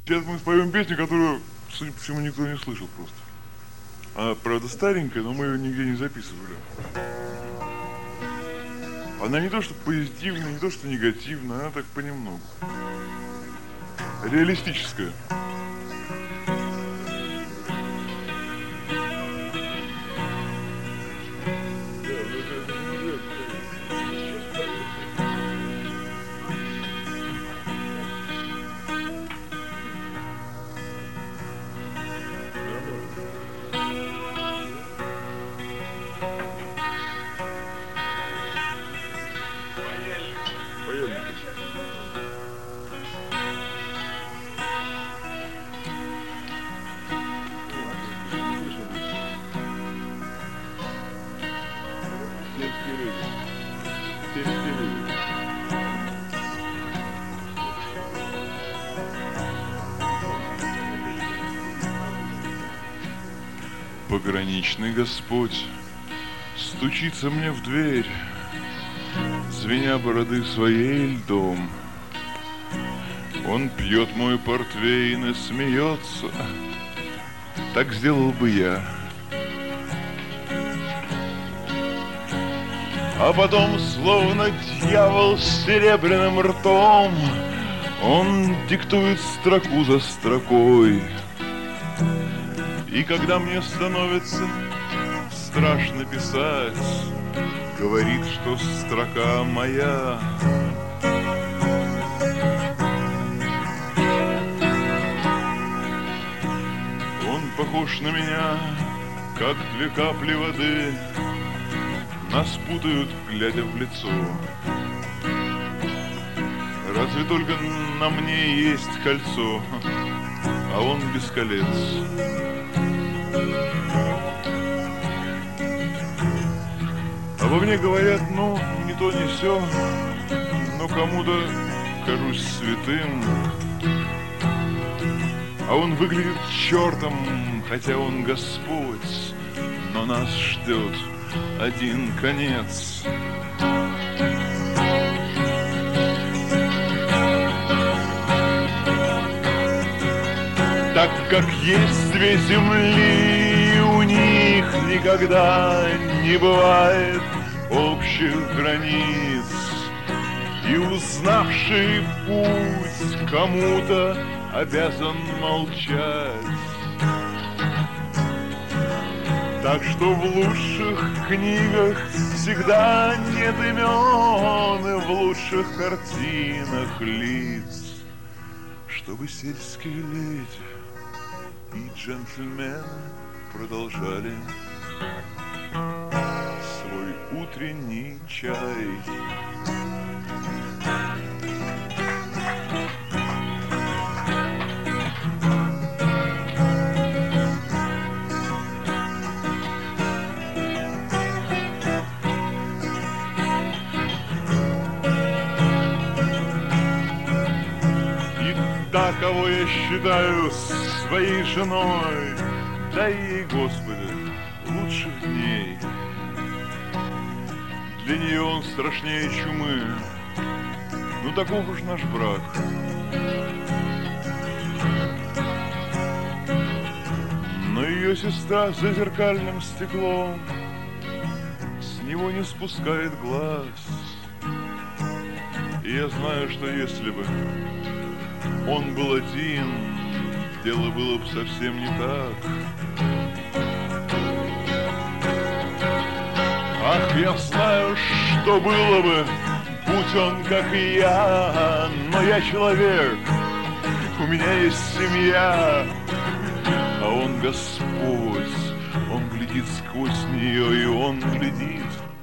Сейчас мы споем песню, которую, судя по всему, никто не слышал просто. Она, правда, старенькая, но мы ее нигде не записывали. Она не то что позитивная, не то что негативная, она так понемногу. Реалистическая. Поехали. Пограничный Господь стучится мне в дверь, звеня бороды своей льдом. Он пьет мой портвейн и смеется, так сделал бы я. А потом, словно дьявол с серебряным ртом, он диктует строку за строкой. И когда мне становится страшно писать, говорит, что строка моя. Он похож на меня, как две капли воды, нас путают, глядя в лицо. Разве только на мне есть кольцо, а он без колец. Обо мне говорят, ну, не то, не сё, но кому-то кажусь святым. А он выглядит чертом, хотя он Господь, но нас ждет один конец. Так как есть две земли, у них никогда не бывает общих границ. И узнавший путь кому-то обязан молчать. Так что в лучших книгах всегда нет имен, и в лучших картинах лиц, чтобы сельские леди и джентльмены продолжали свой утренний чай. И та, кого я считаю своей женой, дай ей, Господи, лучших дней. Для нее он страшнее чумы, ну таков уж наш брак. Но ее сестра за зеркальным стеклом с него не спускает глаз. И я знаю, что если бы он был один, дело было бы совсем не так. Ах, я знаю, что было бы, будь он как и я, но я человек, у меня есть семья, а он Господь, он глядит сквозь нее, и он глядит